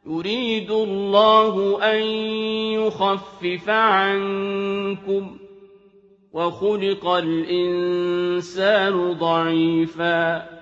يريد الله أن يخفف عنكم وخلق الإنسان ضعيفا